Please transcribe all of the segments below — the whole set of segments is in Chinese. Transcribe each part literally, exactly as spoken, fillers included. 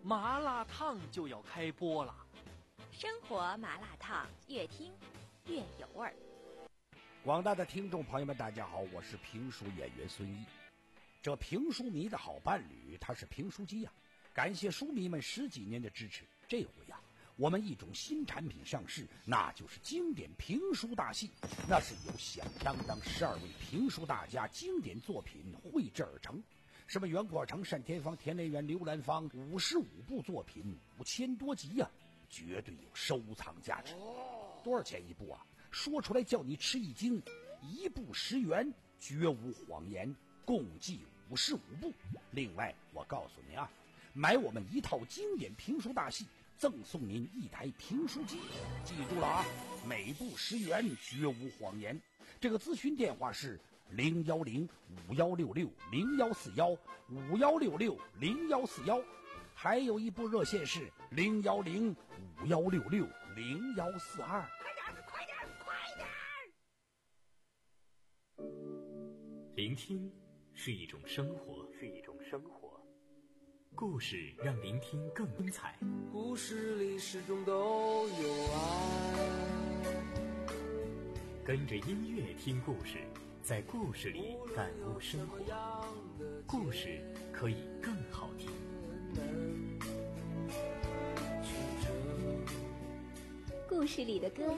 麻辣烫就要开播了。 生活麻辣烫，越听越有味儿。 广大的听众朋友们，大家好，我是评书演员孙一。这评书迷的好伴侣，他是评书机呀、啊！感谢书迷们十几年的支持，这回呀、啊，我们一种新产品上市，那就是经典评书大戏。那是由响当当十二位评书大家经典作品绘制而成。什么袁国成、单田芳、田连元、刘兰芳，五十五部作品，五千多集呀、啊，绝对有收藏价值。多少钱一部啊？说出来叫你吃一惊，一部十元，绝无谎言，共计五十五部。另外，我告诉你啊，买我们一套经典评书大戏，赠送您一台评书机。记住了啊，每部十元，绝无谎言。这个咨询电话是零幺零五幺六六零幺四幺五幺六六零幺四幺，还有一部热线是零幺零五幺六六零幺四二。 快点，快点！ 聆听是一种生活，是一种生活。故事让聆听更精彩。 故事里始终都有爱。 跟着音乐听故事，在故事里感悟生活。故事可以更好听。 故事里的歌。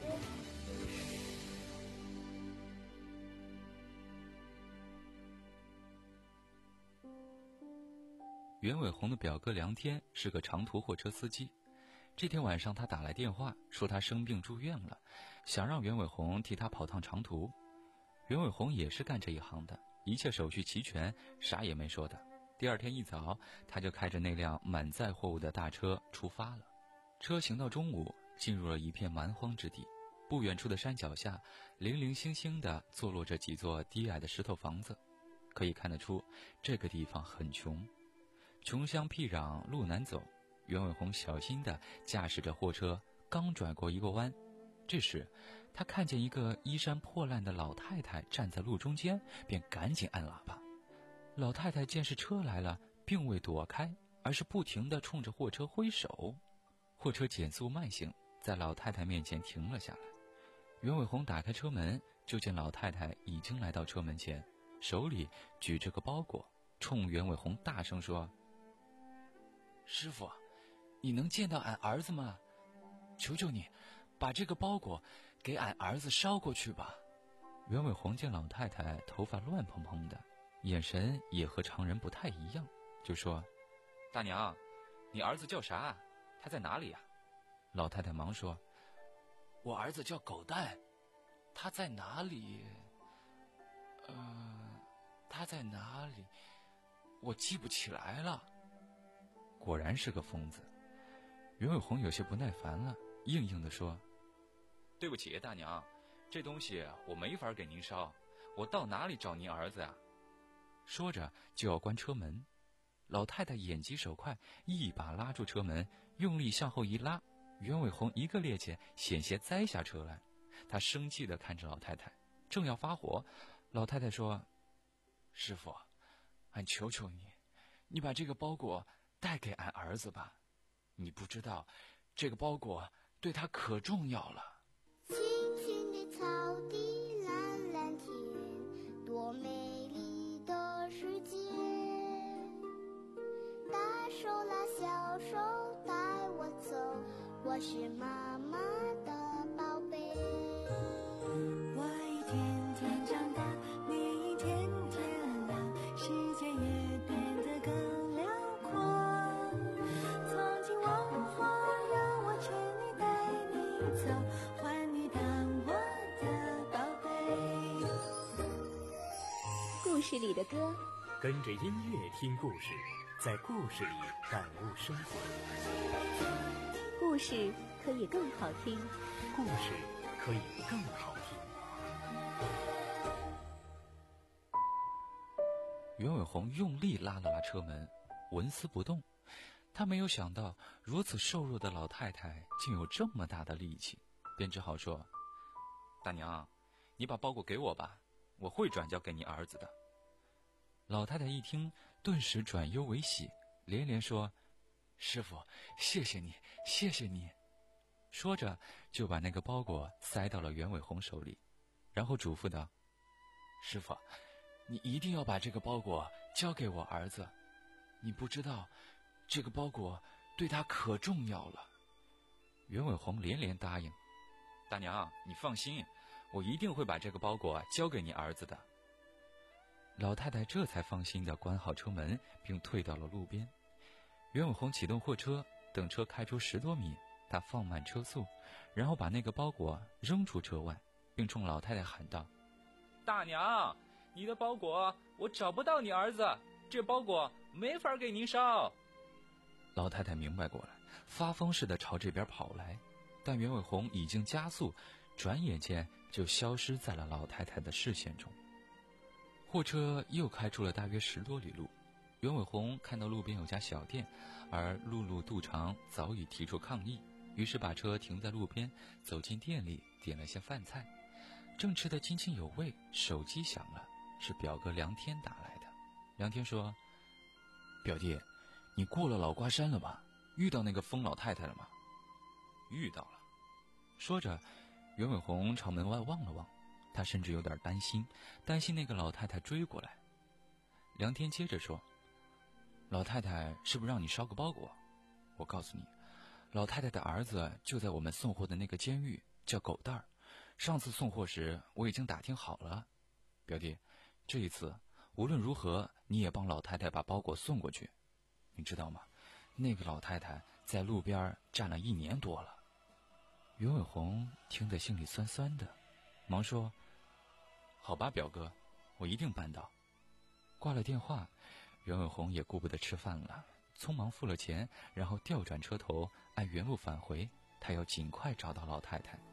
袁伟鸿的表哥梁天是个长途货车司机。这天晚上他打来电话说他生病住院了，想让袁伟鸿替他跑趟长途。袁伟鸿也是干这一行的，一切手续齐全，啥也没说的。第二天一早，他就开着那辆满载货物的大车出发了。车行到中午，进入了一片蛮荒之地。不远处的山脚下，零零星星地坐落着几座低矮的石头房子，可以看得出这个地方很穷。穷乡僻壤，路难走。袁伟鸿小心地驾驶着货车，刚转过一个弯，这时他看见一个衣衫破烂的老太太站在路中间，便赶紧按喇叭。老太太见是车来了，并未躲开，而是不停地冲着货车挥手。货车减速慢行，在老太太面前停了下来。袁伟鸿打开车门，就见老太太已经来到车门前，手里举着个包裹，冲袁伟鸿大声说：师傅，你能见到俺儿子吗？求求你，把这个包裹给俺儿子捎过去吧。袁伟鸿见老太太头发乱蓬蓬的，眼神也和常人不太一样，就说：大娘，你儿子叫啥？他在哪里呀？老太太忙说：我儿子叫狗蛋，他在哪里？呃，他在哪里？我记不起来了。果然是个疯子。袁伟鸿有些不耐烦了，硬硬地说：对不起大娘，这东西我没法给您捎，我到哪里找您儿子呀？说着就要关车门。老太太眼疾手快，一把拉住车门，用力向后一拉，袁伟鸿一个趔趄，险些栽下车来。他生气地看着老太太，正要发火，老太太说：师傅，俺求求你，你把这个包裹带给俺儿子吧，你不知道这个包裹对他可重要了。 青青的草地，蓝蓝天，多美丽的世界。大手拉小手带我走，我是妈妈的宝贝。 我一天天长大，你一天天老，世界也变得更辽阔。从今往后，让我牵你带你走，换你当我的宝贝。 故事里的歌， 跟着音乐听故事，在故事里感悟生活。 故事可以更好听， 故事可以更好听。 袁伟鸿用力拉了拉车门，纹丝不动。他没有想到如此瘦弱的老太太竟有这么大的力气，便只好说：大娘，你把包裹给我吧，我会转交给你儿子的。老太太一听，顿时转忧为喜，连连说： 师傅，谢谢你，谢谢你。说着就把那个包裹塞到了袁伟红手里，然后嘱咐道：师傅，你一定要把这个包裹交给我儿子，你不知道这个包裹对他可重要了。袁伟红连连答应：大娘，你放心，我一定会把这个包裹交给你儿子的。老太太这才放心地关好车门，并退到了路边。袁伟红启动货车，等车开出十多米，他放慢车速，然后把那个包裹扔出车外，并冲老太太喊道：大娘，你的包裹我找不到你儿子，这包裹没法给您烧。老太太明白过来，发疯似的朝这边跑来，但袁伟红已经加速，转眼间就消失在了老太太的视线中。货车又开出了大约十多里路，袁伟红看到路边有家小店，而陆路杜长早已提出抗议，于是把车停在路边，走进店里点了些饭菜。正吃得津津有味，手机响了，是表哥梁天打来的。梁天说：表弟，你过了老瓜山了吗？遇到那个疯老太太了吗？遇到了。说着，袁伟红朝门外望了望，他甚至有点担心，担心那个老太太追过来。梁天接着说：老太太是不是让你捎个包裹？我告诉你，老太太的儿子就在我们送货的那个监狱，叫狗蛋儿。上次送货时我已经打听好了，表弟，这一次无论如何你也帮老太太把包裹送过去。你知道吗？那个老太太在路边站了一年多了。袁伟红听得心里酸酸的，忙说：好吧，表哥，我一定办到。挂了电话，袁伟红也顾不得吃饭了，匆忙付了钱，然后调转车头按原路返回，他要尽快找到老太太。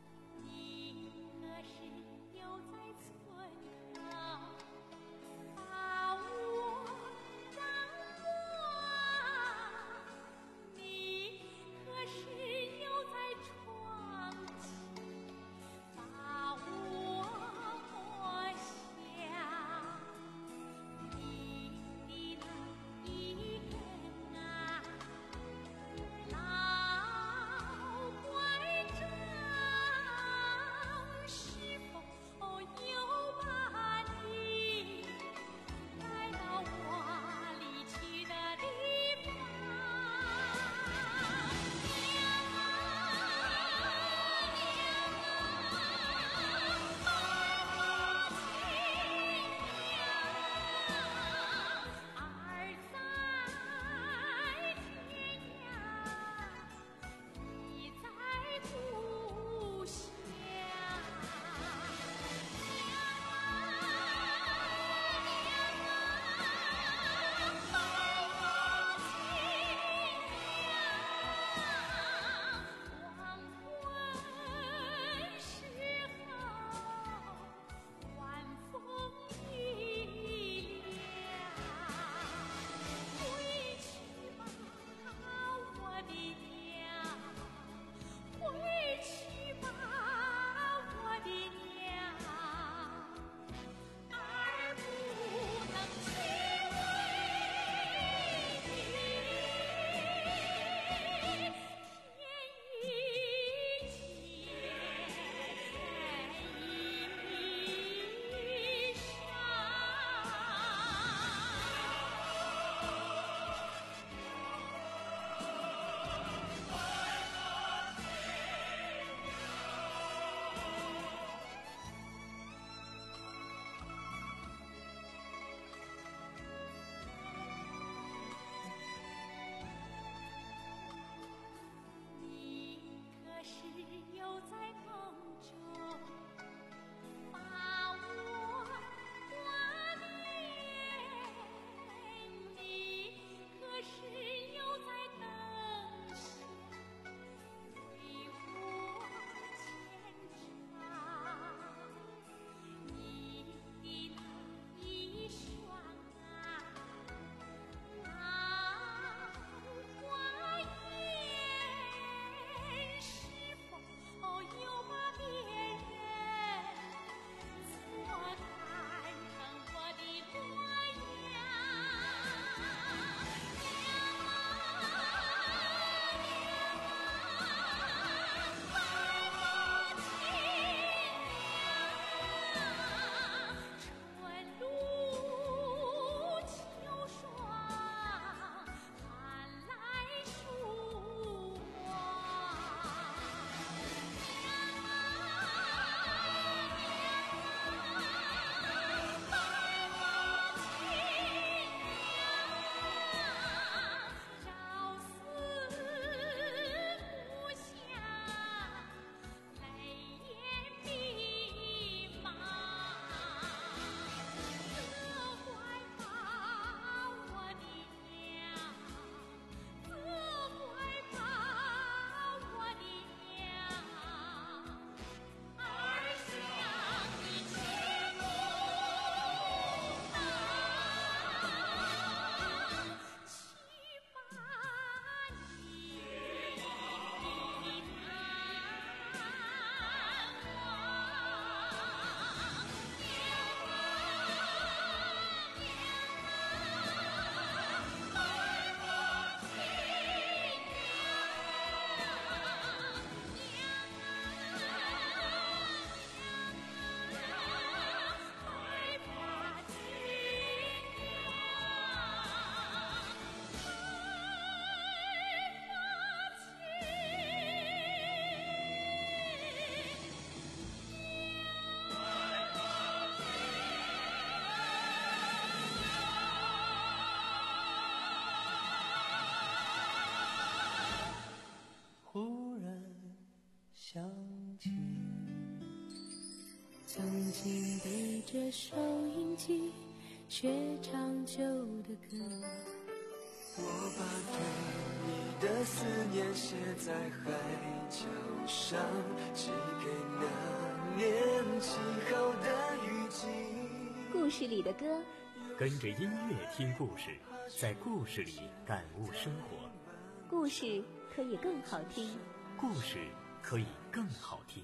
心背着收音机，学唱旧的歌。 我把对你的思念写在海角上，寄给那年气候的雨季。 故事里的歌， 跟着音乐听故事，在故事里感悟生活。 故事可以更好听， 故事可以更好听。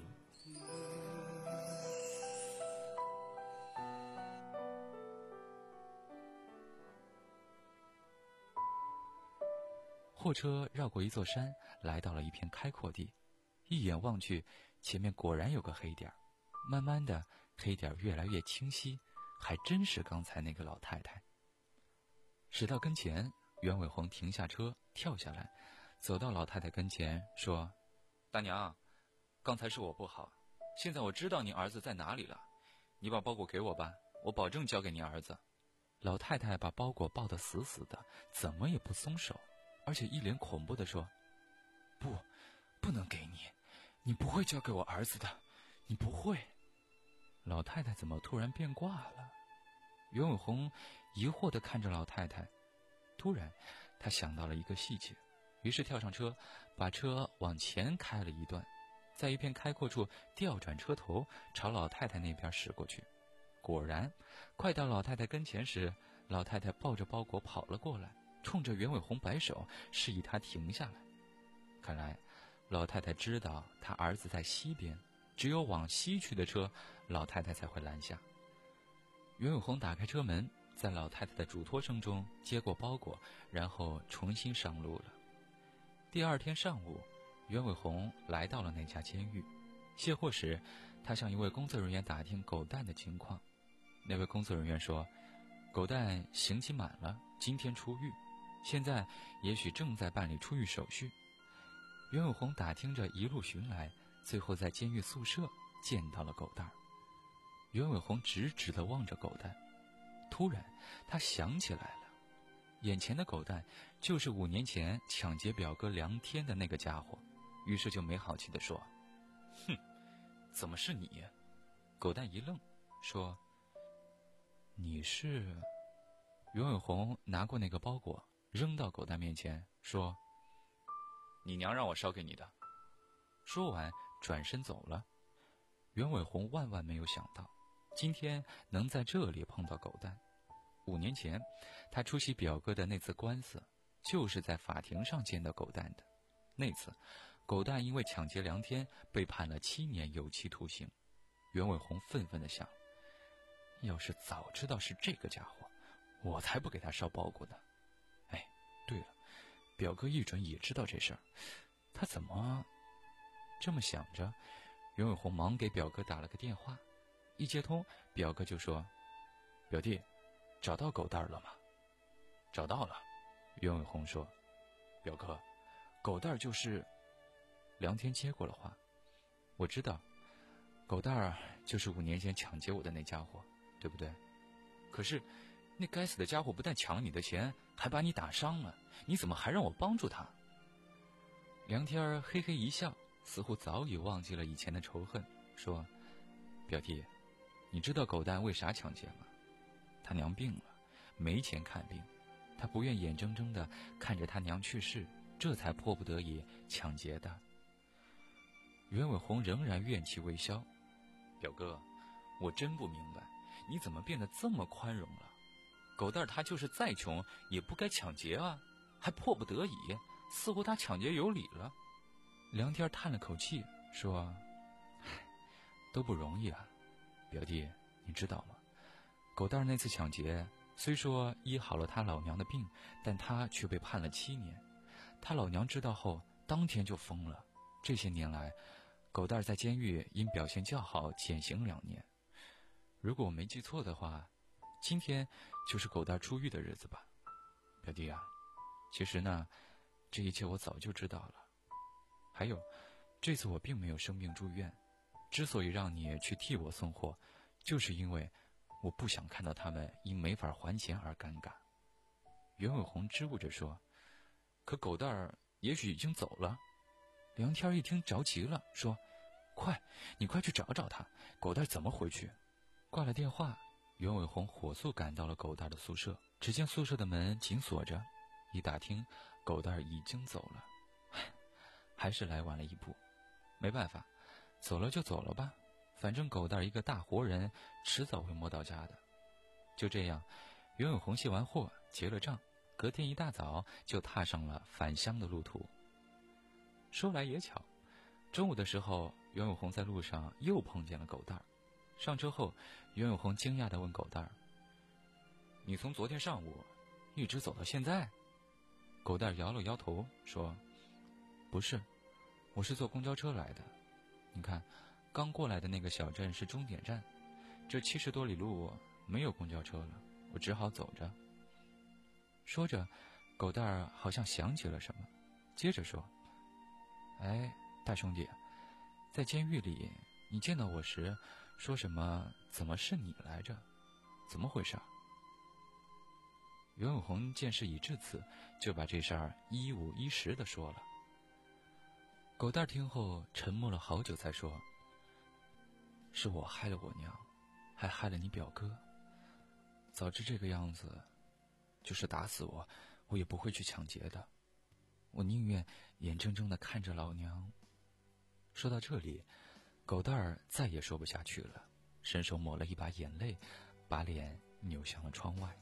货车绕过一座山，来到了一片开阔地。一眼望去，前面果然有个黑点儿。慢慢的，黑点儿越来越清晰，还真是刚才那个老太太。驶到跟前，袁伟鸿停下车，跳下来，走到老太太跟前，说：“大娘，刚才是我不好，现在我知道你儿子在哪里了，你把包裹给我吧，我保证交给你儿子。”老太太把包裹抱得死死的，怎么也不松手，而且一脸恐怖地说：“不，不能给你，你不会交给我儿子的，你不会。”老太太怎么突然变卦了？袁伟鸿疑惑地看着老太太，突然他想到了一个细节，于是跳上车，把车往前开了一段，在一片开阔处调转车头，朝老太太那边驶过去。果然，快到老太太跟前时，老太太抱着包裹跑了过来，冲着袁伟鸿摆手，示意他停下来。看来老太太知道他儿子在西边，只有往西去的车，老太太才会拦下。袁伟鸿打开车门，在老太太的嘱托声中接过包裹，然后重新上路了。第二天上午，袁伟鸿来到了那家监狱。卸货时，他向一位工作人员打听狗蛋的情况。那位工作人员说，狗蛋刑期满了，今天出狱，现在也许正在办理出狱手续。袁伟鸿打听着一路寻来，最后在监狱宿舍见到了狗蛋。袁伟鸿直直地望着狗蛋，突然他想起来了，眼前的狗蛋就是五年前抢劫表哥梁天的那个家伙，于是就没好气地说：“哼，怎么是你？”狗蛋一愣，说：“你是？”袁伟鸿拿过那个包裹，扔到狗蛋面前，说：“你娘让我捎给你的。”说完转身走了。袁伟鸿万万没有想到，今天能在这里碰到狗蛋。五年前他出席表哥的那次官司，就是在法庭上见到狗蛋的。那次狗蛋因为抢劫梁天被判了七年有期徒刑。袁伟鸿愤愤地想，要是早知道是这个家伙，我才不给他捎包裹呢。哎，对了，表哥一准也知道这事儿，他怎么……这么想着，袁伟鸿忙给表哥打了个电话。一接通，表哥就说：“表弟，找到狗蛋了吗？”“找到了。”袁伟鸿说。“表哥，狗蛋就是……”梁天接过了话：“我知道，狗蛋就是五年前抢劫我的那家伙，对不对？可是那该死的家伙不但抢了你的钱，还把你打伤了，你怎么还让我帮助他？”梁天嘿嘿一笑，似乎早已忘记了以前的仇恨，说：“表弟，你知道狗蛋为啥抢劫吗？他娘病了，没钱看病，他不愿眼睁睁地看着他娘去世，这才迫不得已抢劫的。”袁伟鸿仍然怨气未消：“表哥，我真不明白，你怎么变得这么宽容了？狗蛋他就是再穷也不该抢劫啊，还迫不得已，似乎他抢劫有理了。”梁天叹了口气说：“唉，都不容易啊，表弟，你知道吗？狗蛋那次抢劫虽说医好了他老娘的病，但他却被判了七年。他老娘知道后，当天就疯了。这些年来，狗蛋在监狱因表现较好减刑两年。如果我没记错的话，今天就是狗蛋出狱的日子吧？表弟啊，其实呢，这一切我早就知道了。还有，这次我并没有生病住院，之所以让你去替我送货，就是因为我不想看到他们因没法还钱而尴尬。”袁伟鸿支吾着说：“可狗蛋儿也许已经走了。”梁天一听着急了，说：“快，你快去找找他，狗蛋怎么回去？ 挂了电话，袁伟红火速赶到了狗蛋的宿舍。只见宿舍的门紧锁着，一打听，狗蛋已经走了。还是来晚了一步，没办法，走了就走了吧，反正狗蛋一个大活人，迟早会摸到家的。就这样，袁伟红卸完货，结了账，隔天一大早就踏上了返乡的路途。说来也巧，中午的时候，袁伟红在路上又碰见了狗蛋儿。上车后，袁伟红惊讶地问狗蛋儿：“你从昨天上午一直走到现在？”狗蛋儿摇了摇头说：“不是，我是坐公交车来的。你看，刚过来的那个小镇是终点站，这七十多里路没有公交车了，我只好走着。”说着，狗蛋儿好像想起了什么，接着说：“哎，大兄弟，在监狱里你见到我时说什么怎么是你来着？怎么回事？”袁伟红见事已至此，就把这事儿一五一十地说了。狗蛋儿听后沉默了好久，才说：“是我害了我娘，还害了你表哥。早知这个样子，就是打死我，我也不会去抢劫的。我宁愿眼睁睁地看着老娘。”说到这里，狗蛋儿再也说不下去了，伸手抹了一把眼泪，把脸扭向了窗外。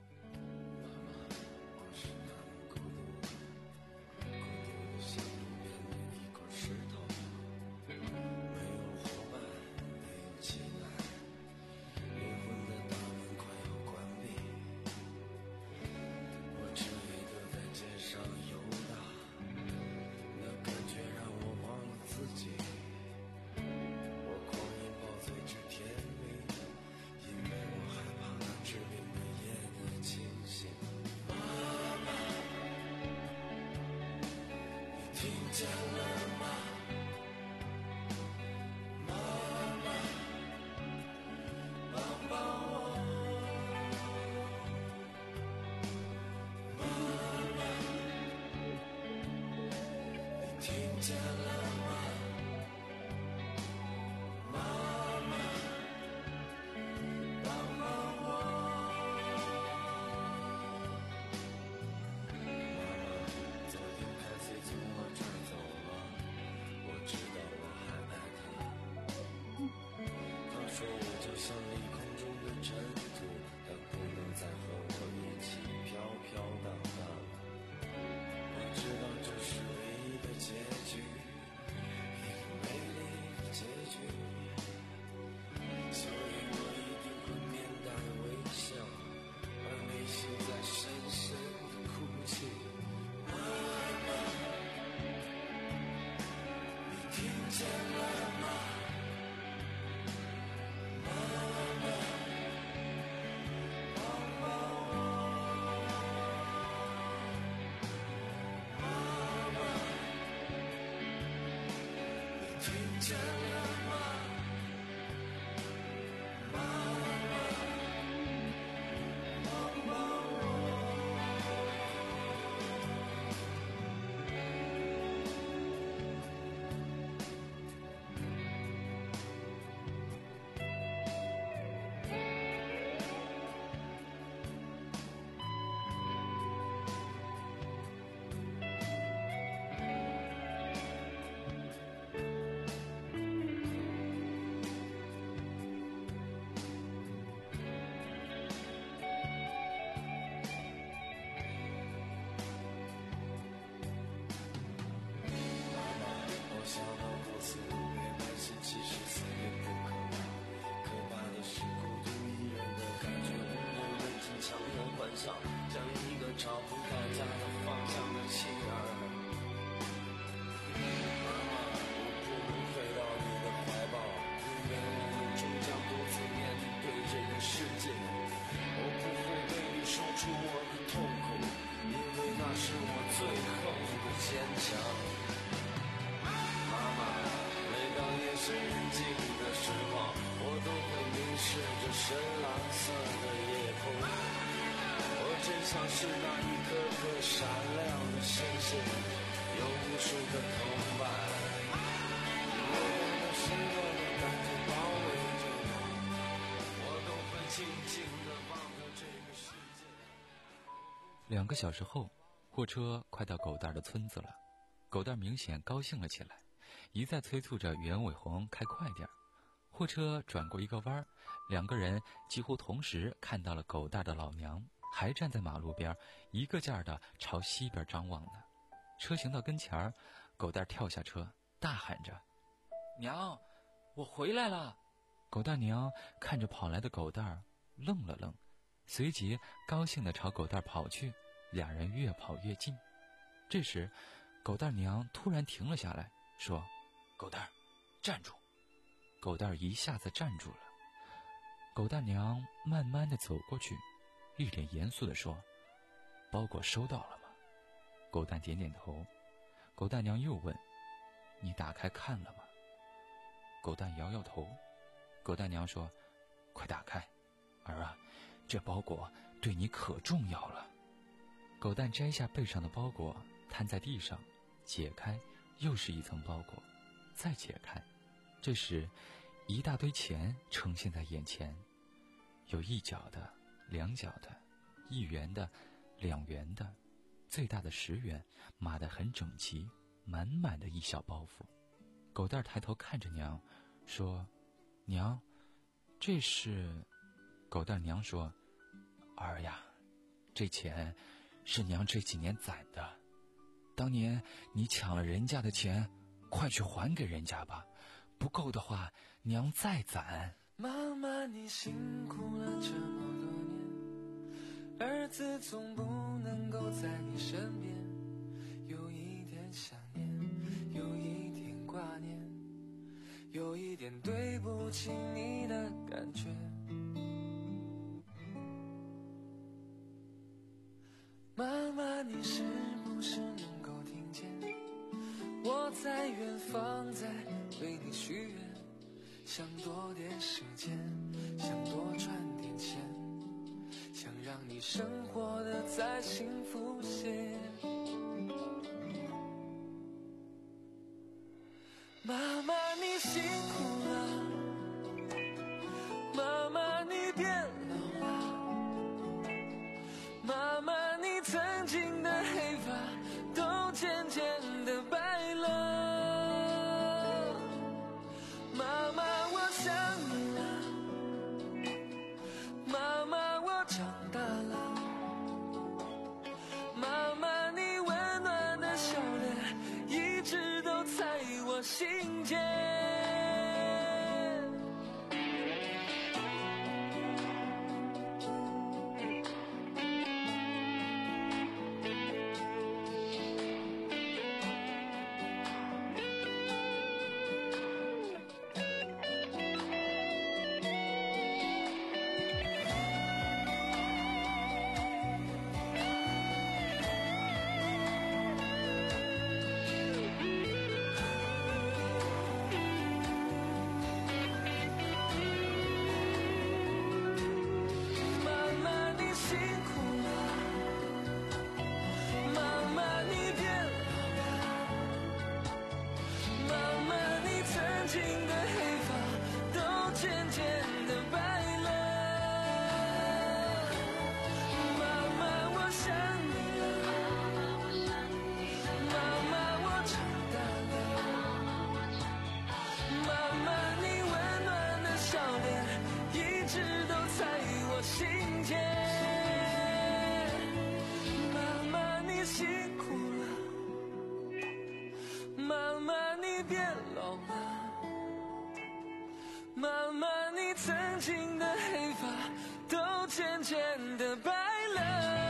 像是那一颗颗闪亮的星星，有无数个同伴，我用了希望的感觉包围着我，我两个小时后，货车快到狗蛋的村子了。狗蛋明显高兴了起来，一再催促着袁伟红开快点。货车转过一个弯，两个人几乎同时看到了狗蛋的老娘还站在马路边，一个劲儿的朝西边张望呢。车行到跟前儿，狗蛋跳下车，大喊着：“娘，我回来了！”狗蛋娘看着跑来的狗蛋，愣了愣，随即高兴地朝狗蛋跑去，俩人越跑越近。这时，狗蛋娘突然停了下来，说：“狗蛋，站住！”狗蛋一下子站住了。狗蛋娘慢慢地走过去，一脸严肃地说：“包裹收到了吗？”狗蛋点点头。狗蛋娘又问：“你打开看了吗？”狗蛋摇摇头。狗蛋娘说：“快打开，儿啊，这包裹对你可重要了。”狗蛋摘下背上的包裹，摊在地上，解开，又是一层包裹，再解开。这时，一大堆钱呈现在眼前，有一角的、两角的、一元的、两元的，最大的十元，码得很整齐，满满的一小包袱。狗蛋抬头看着娘，说：“娘，这是……”狗蛋娘说：“儿呀，这钱是娘这几年攒的，当年你抢了人家的钱，快去还给人家吧，不够的话，娘再攒。” 妈妈，你辛苦了这么多年，儿子总不能够在你身边，有一点想念，有一点挂念，有一点对不起你的感觉。妈妈，你是不是能够听见我在远方在为你许愿，想多点时间，想多赚点钱，想让你生活的再幸福些。妈妈，你辛苦了，妈妈，你变老了，妈妈，你曾经的黑发都渐渐的白了。妈妈，我想你了，妈妈，我长大了，妈妈，你温暖的笑脸一直都在我心间。妈妈，你曾经的黑发都渐渐的白了。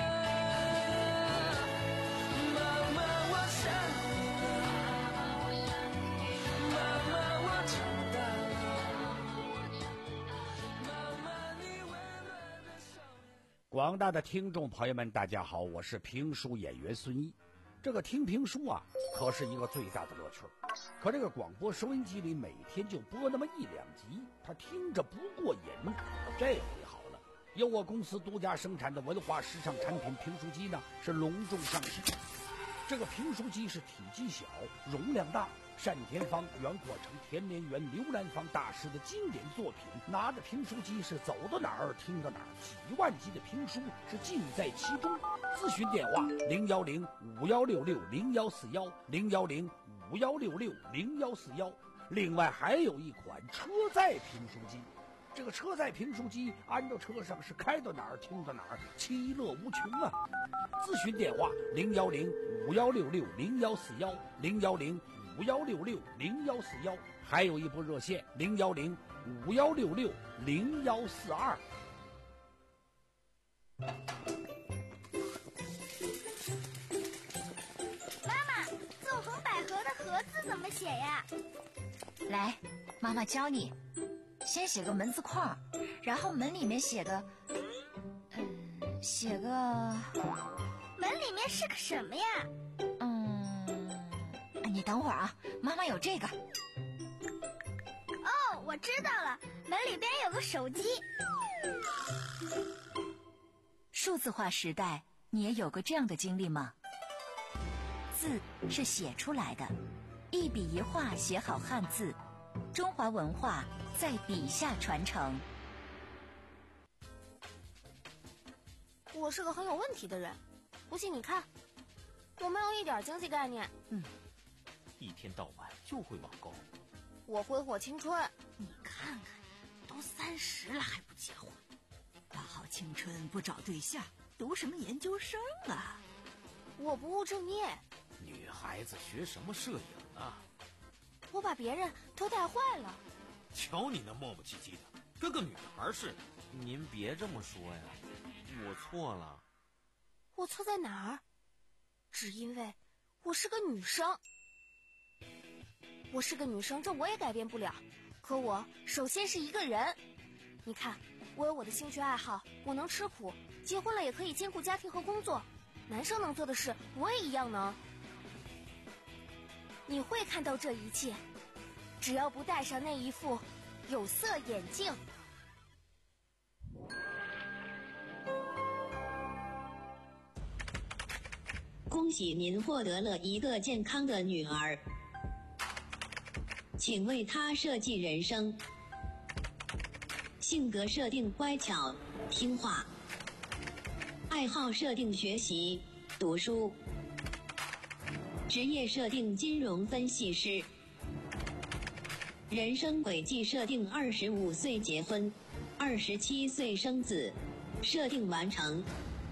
妈妈，我想你了，妈妈，我长大了，妈妈，你温暖的笑脸。 广大的听众朋友们，大家好，我是评书演员孙一。这个听评书啊，可是一个最大的乐趣。可这个广播收音机里每天就播那么一两集，他听着不过瘾。这回好了，由我公司独家生产的文化时尚产品评书机呢，是隆重上市。 这个评书机是体积小，容量大。单田芳、袁阔成、田连元、刘兰芳大师的经典作品，拿着评书机是走到哪儿听到哪儿，几万集的评书是尽在其中。咨询电话零幺零五幺六六零幺四幺零幺零五幺六六零幺四幺。另外还有一款车载评书机，这个车载评书机安到车上是开到哪儿听到哪儿，其乐无穷啊！咨询电话零幺零五幺六六零幺四幺零幺零五幺六六零幺四幺，还有一部热线零幺零五幺六六零幺四二。 妈妈，纵横捭阖的阖字怎么写呀？ 来，妈妈教你。先写个门字框，然后门里面写个，嗯，写个。 门里面是个什么呀？ 嗯，你等会儿啊，妈妈有这个。 哦，我知道了，门里边有个手机。 数字化时代，你也有过这样的经历吗？字是写出来的，一笔一画写好汉字，中华文化在笔下传承。 我是个很有问题的人，不信你看，我没有一点经济概念。 嗯，一天到晚就会网购。 我挥霍青春。 你看看，都三十了还不结婚，大好青春不找对象，读什么研究生啊？ 我不务正业。 女孩子学什么摄影啊？ 我把别人都带坏了。 瞧你那磨磨唧唧的，跟个女孩似的。 您别这么说呀，我错了。 我错在哪儿？只因为我是个女生。我是个女生，这我也改变不了。可我首先是一个人。你看，我有我的兴趣爱好，我能吃苦，结婚了也可以兼顾家庭和工作。男生能做的事，我也一样能。你会看到这一切，只要不戴上那一副有色眼镜。 恭喜您获得了一个健康的女儿，请为她设计人生。性格设定乖巧听话，爱好设定学习读书，职业设定金融分析师，人生轨迹设定二十五岁结婚，二十七岁生子，设定完成。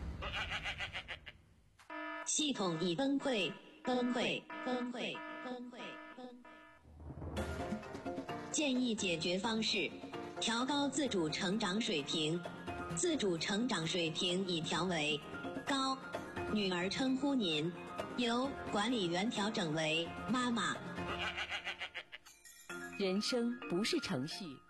系统已崩溃，崩溃，崩溃，崩溃，崩溃。建议解决方式：调高自主成长水平。自主成长水平已调为高，女儿称呼您，由管理员调整为妈妈。 人生不是程序，